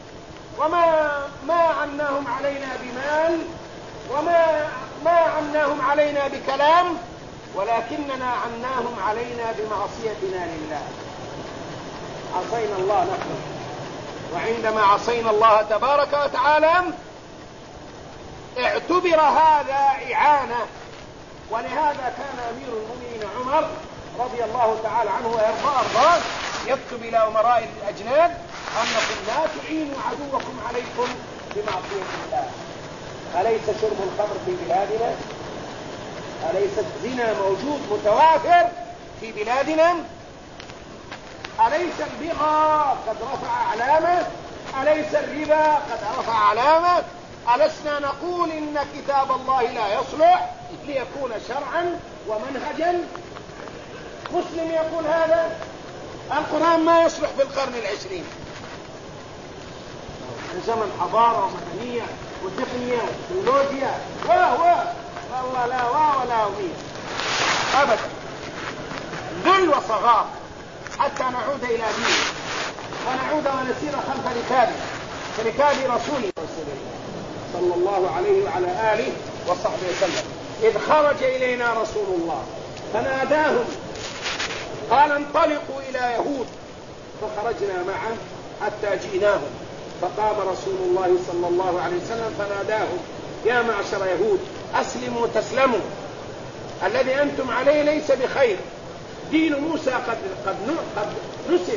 وما عناهم علينا بمال، وما عناهم علينا بكلام، ولكننا عناهم علينا بمعصيتنا لله. عصينا الله نحن، وعندما عصينا الله تبارك وتعالى اعتبر هذا إعانة. ولهذا كان أمير المؤمنين عمر رضي الله تعالى عنه ويرضاه يكتب إلى أمراء الأجناد أنكم لا تعينوا عدوكم عليكم بمعصية الله. أليس شرب الخمر في بلادنا؟ أليس الزنا موجود متوافر في بلادنا؟ أليس البغى قد رفع علامة؟ أليس الربا قد رفع علامة؟ ألسنا نقول إن كتاب الله لا يصلح ليكون شرعا ومنهجا؟ مسلم يقول هذا. القرآن ما يصلح في القرن العشرين، زمن حضارة ومدنية وتقنية وتكنولوجيا والله لا ولا أمين أبدا، ذل وصغار، حتى نعود إلى دينه ونعود ونسير خلف ركاب رسوله صلى الله عليه وعلى آله وصحبه وسلم. إذ خرج إلينا رسول الله فناداهم قال انطلقوا إلى يهود، فخرجنا معه حتى جئناهم، فقام رسول الله صلى الله عليه وسلم فناداهم يا معشر يهود أسلموا تسلموا، الذي أنتم عليه ليس بخير، دين موسى قد نسخ،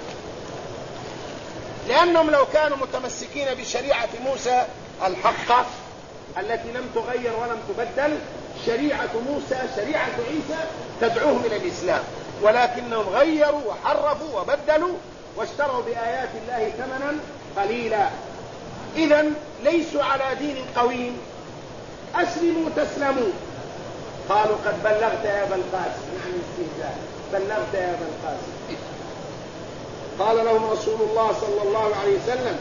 لأنهم لو كانوا متمسكين بشريعة موسى الحقة التي لم تغير ولم تبدل، شريعة موسى شريعة عيسى تدعوهم إلى الإسلام، ولكنهم غيروا وحرفوا وبدلوا واشتروا بآيات الله ثمنا قليلا. إذن ليسوا على دين قويم. أسلموا تسلموا. قالوا قد بلغت يا أبا القاسم، يعني استهزاء، بلغت يا أبا القاسم. قال لهم رسول الله صلى الله عليه وسلم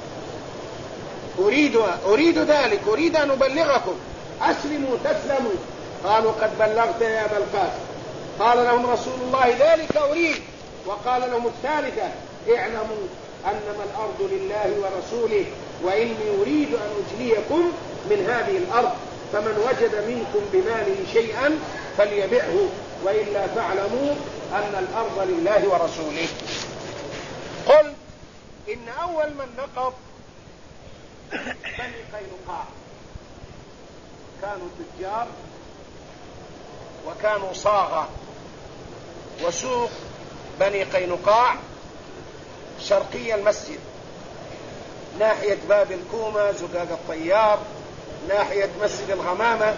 أريد ذلك، أريد أن أبلغكم، أسلموا تسلموا. قالوا قد بلغت يا أبا القاسم. قال لهم رسول الله ذلك أريد. وقال لهم الثالثة اعلموا أنما الأرض لله ورسوله، وإني أريد أن أجليكم من هذه الأرض، فمن وجد منكم بماله شيئا فليبعه، وإلا فاعلموا أن الأرض لله ورسوله. قل إن أول من نقض بني قينقاع، كانوا تجار وكانوا صاغة، وسوق بني قينقاع شرقي المسجد، ناحية باب الكومة زقاق الطيار، ناحية مسجد الغمامة.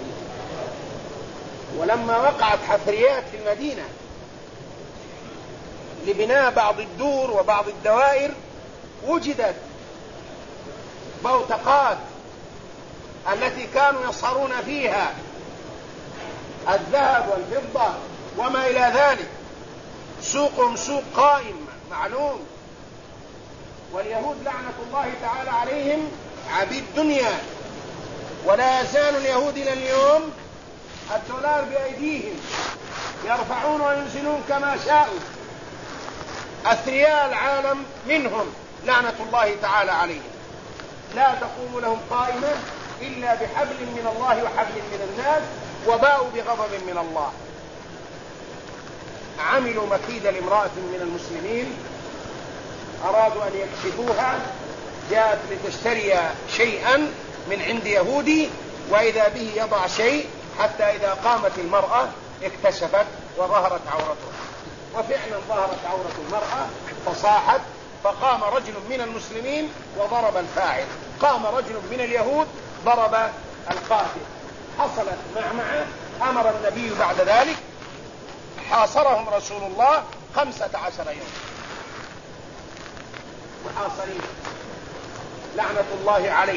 ولما وقعت حفريات في المدينة لبناء بعض الدور وبعض الدوائر، وجدت بوتقات التي كانوا يصهرون فيها الذهب والفضة وما إلى ذلك. سوقهم سوق قائم معلوم. واليهود لعنة الله تعالى عليهم عبيد دنيا، ولا يزال اليهود إلى اليوم الدولار بأيديهم، يرفعون وينزلون كما شاءوا، أثرياء العالم منهم لعنة الله تعالى عليهم. لا تقوم لهم قائمة إلا بحبل من الله وحبل من الناس، وباءوا بغضب من الله. عملوا مكيد لامرأة من المسلمين، أرادوا أن يكشفوها، جاءت لتشتري شيئا من عند يهودي، وإذا به يضع شيء حتى إذا قامت المرأة اكتشفت وظهرت عورتها. وفعلا ظهرت عورة المرأة فصاحت، فقام رجل من المسلمين وضرب الفاعل، قام رجل من اليهود ضرب القاتل، حصلت معمعة. أمر النبي بعد ذلك، حاصرهم رسول الله 15 يوم محاصرين لعنة الله عليه.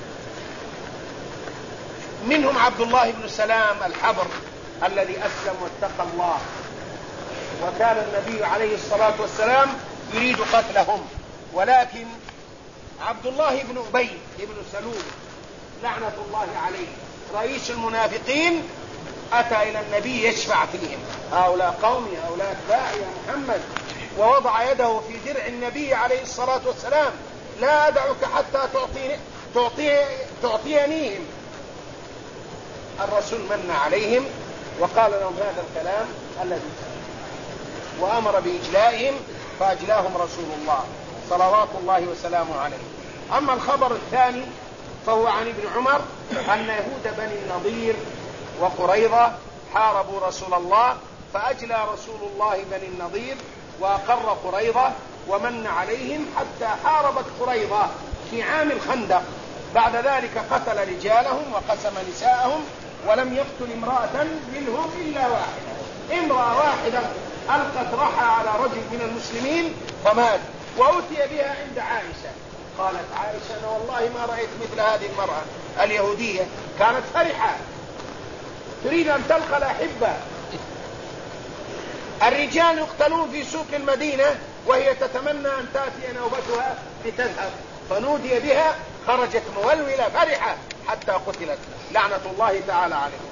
منهم عبد الله بن سلام الحبر الذي أسلم واتقى الله، وكان النبي عليه الصلاة والسلام يريد قتلهم، ولكن عبد الله بن أبي بن سلول لعنة الله عليه رئيس المنافقين أتى إلى النبي يشفع فيهم، هؤلاء قومي هؤلاء اتباعي يا محمد، ووضع يده في درع النبي عليه الصلاة والسلام، لا أدعك حتى تعطينيهم. الرسول من عليهم وقال لهم هذا الكلام الذي وأمر بإجلائهم، فأجلاهم رسول الله صلوات الله وسلامه عليه. أما الخبر الثاني فهو عن ابن عمر أن يهود بني النضير وقريظة حاربوا رسول الله، فأجلى رسول الله بني النضير وأقر قريظة ومن عليهم حتى حاربت قريظة في عام الخندق. بعد ذلك قتل رجالهم وقسم نساءهم، ولم يقتل امرأة منهم إلا واحدة. امرأة واحدة ألقت رحى على رجل من المسلمين فمات، وأتي بها عند عائشة. قالت عائشة أنا والله ما رأيت مثل هذه المرأة اليهودية، كانت فرحة تريد أن تلقى الأحبة. الرجال يقتلون في سوق المدينة وهي تتمنى أن تأتي نوبتها لتذهب، فنودي بها خرجت مولولة فرحة حتى قتلت لعنة الله تعالى عليهم.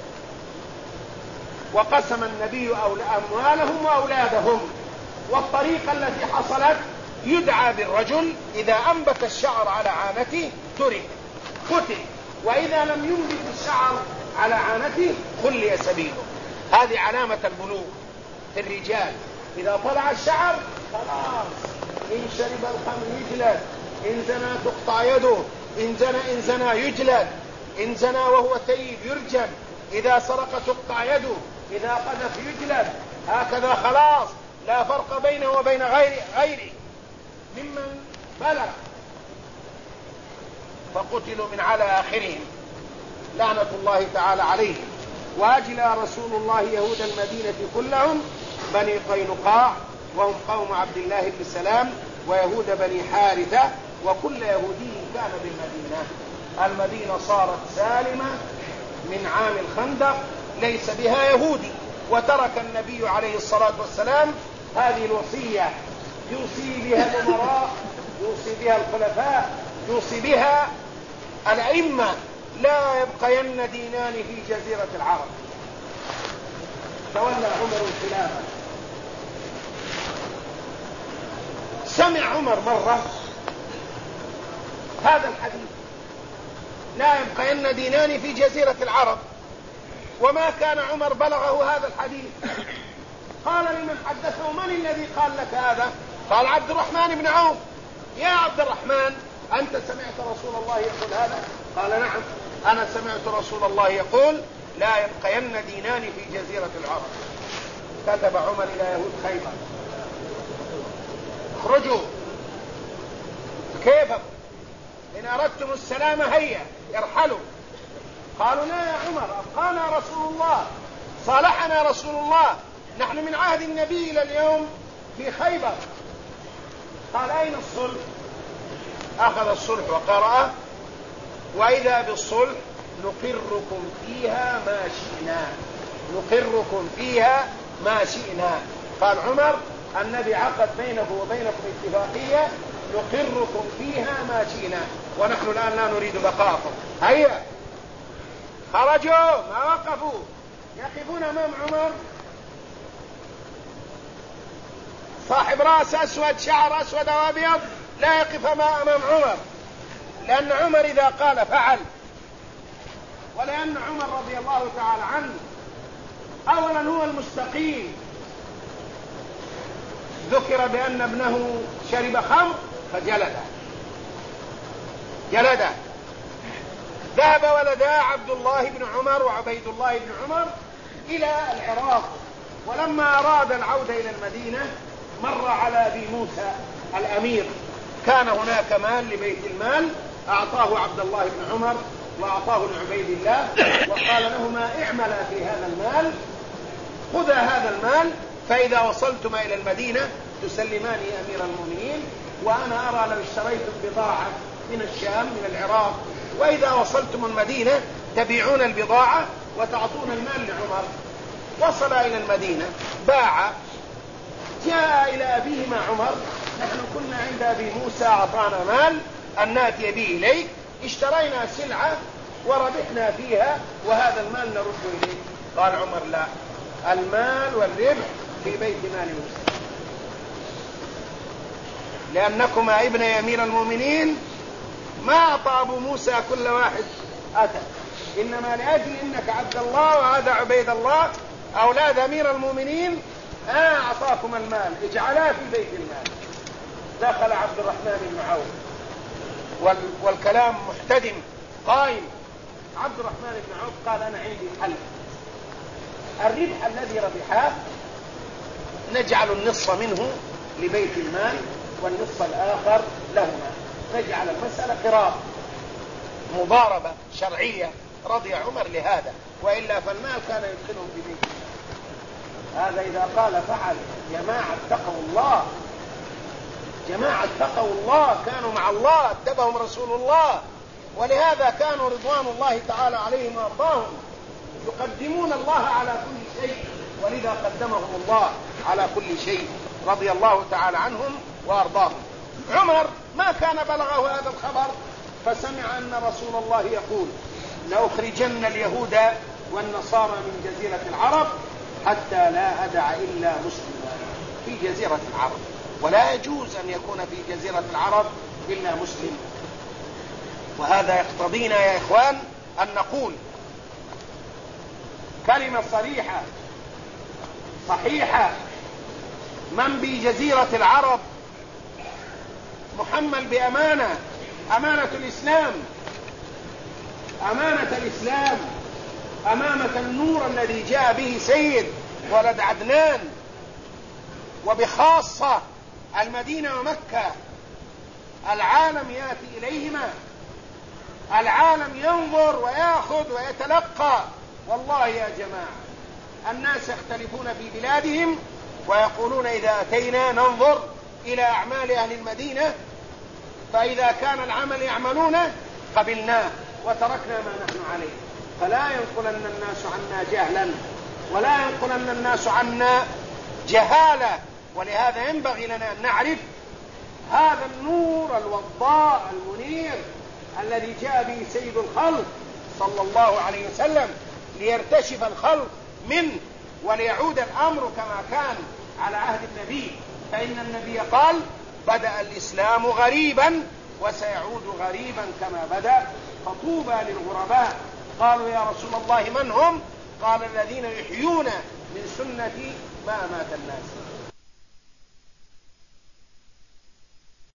وقسم النبي أموالهم وأولادهم. والطريقة التي حصلت يدعى بالرجل إذا أنبت الشعر على عانته ترك قتل، وإذا لم ينبت الشعر على عانته خلي سبيله. هذه علامة البلوغ في الرجال، إذا طلع الشعر خلاص، إن شرب الخمر يجلد، إن زنى تقطع يده، إن زنى يجلد، إن زنى وهو ثيب يرجم، إذا سرق تقطع يده، إذا قذف يجلد. هكذا خلاص لا فرق بينه وبين غيره ممن بلغ، فقتلوا من على آخرهم لعنة الله تعالى عليهم. وأجلى رسول الله يهود المدينة كلهم، بني قينقاع وهم قوم عبد الله بن سلام، ويهود بني حارثة، وكل يهودي كان بالمدينة. المدينة صارت سالمة من عام الخندق ليس بها يهودي. وترك النبي عليه الصلاة والسلام هذه الوصية يوصي بها الأمراء، يوصي بها الخلفاء، يوصي بها الأئمة: لا يبقين دينان في جزيرة العرب. تولى عمر الخلافة. سمع عمر مرة هذا الحديث: لا يبقين دينان في جزيرة العرب. وما كان عمر بلغه هذا الحديث. قال لمن حدثه: من الذي قال لك هذا؟ قال: عبد الرحمن بن عوف. يا عبد الرحمن، أنت سمعت رسول الله يقول هذا؟ قال: نعم، أنا سمعت رسول الله يقول: لا يبقين دينان في جزيرة العرب. كتب عمر إلى يهود خيبر: اخرجوا كيفكم، إن أردتم السلام هيا ارحلوا. قالوا: لا يا عمر، أبقانا رسول الله، صالحنا رسول الله، نحن من عهد النبي إلى اليوم في خيبر. قال: أين الصلح؟ أخذ الصلح وقرأه: وإذا بالصلح نقركم فيها ما شئنا، نقركم فيها ما شئنا. قال عمر: النبي عقد بينه وبينكم اتفاقية نقركم فيها ما شئنا، ونحن الآن لا نريد بقاءكم. هيا. خرجوا، ما وقفوا، يقفون أمام عمر. صاحب رأس أسود، شعر أسود وأبيض، لا يقف أمام عمر، لأن عمر إذا قال فعل. ولأن عمر رضي الله تعالى عنه أولا هو المستقيم. ذكر بأن ابنه شرب خمر فجلده، ذهب ولدا عبد الله بن عمر وعبيد الله بن عمر إلى العراق، ولما أراد العودة إلى المدينة مر على أبي موسى الأمير، كان هناك مال لبيت المال أعطاه عبد الله بن عمر وأعطاه لعبيد الله، وقال لهما اعملا في هذا المال، خذا هذا المال، فإذا وصلتما إلى المدينة تسلماني أمير المؤمنين، وأنا أرى لو اشتريتم بضاعة من الشام من العراق، وإذا وصلتم المدينة تبيعون البضاعة وتعطون المال لعمر. وصل إلى المدينة، باع، جاء إلى أبيه مع عمر، نحن كنا عند أبي موسى أعطانا مال أن نأتي به إليك، اشترينا سلعة وربحنا فيها وهذا المال نرد إليك. قال عمر لا، المال والربح في بيت مال موسى، لأنكما ابن أمير المؤمنين ما أعطى أبو موسى كل واحد أتى، إنما لأجل إنك عبد الله وهذا عبيد الله أولاد أمير المؤمنين أعطاكم المال، اجعلاه في بيت المال. دخل عبد الرحمن بن عوف والكلام محتدم قائم. عبد الرحمن بن عوف قال أنا عندي حل، الربح الذي ربحاه نجعل النصف منه لبيت المال والنصف الآخر لهما، نجعل المسألة قراء مضاربة شرعية. رضي عمر لهذا، وإلا فالمال كان يدخلهم في بيت المال. هذا إذا قال فعل. جماعة اتقوا الله، جماعة اتقوا الله، كانوا مع الله، اتبعهم رسول الله، ولهذا كانوا رضوان الله تعالى عليهم وارضاهم يقدمون الله على كل شيء، ولذا قدمهم الله على كل شيء رضي الله تعالى عنهم وارضاهم. عمر ما كان بلغه هذا الخبر، فسمع أن رسول الله يقول لأخرجن اليهود والنصارى من جزيرة العرب حتى لا أدع إلا مسلما في جزيرة العرب، ولا يجوز أن يكون في جزيرة العرب إلا مسلم. وهذا يقتضينا يا إخوان أن نقول كلمة صريحة صحيحة: من بجزيرة العرب محمل بأمانة، أمانة الإسلام، أمانة الإسلام، أمانة النور الذي جاء به سيد ولد عدنان، وبخاصة المدينة ومكة، العالم يأتي إليهما، العالم ينظر ويأخذ ويتلقى. والله يا جماعة الناس يختلفون في بلادهم ويقولون إذا أتينا ننظر إلى أعمال أهل المدينة، فإذا كان العمل يعملونه قبلناه وتركنا ما نحن عليه. فلا ينقلن الناس عنا جهلا، ولا ينقلن الناس عنا جهالة. ولهذا ينبغي لنا أن نعرف هذا النور الوضاء المنير الذي جاء به سيد الخلق صلى الله عليه وسلم ليرتشف الخلق منه وليعود الأمر كما كان على عهد النبي. فإن النبي قال بدأ الإسلام غريبا وسيعود غريبا كما بدأ، فطوبى للغرباء. قالوا يا رسول الله من هم؟ قال الذين يحيون من سنتي ما مات الناس.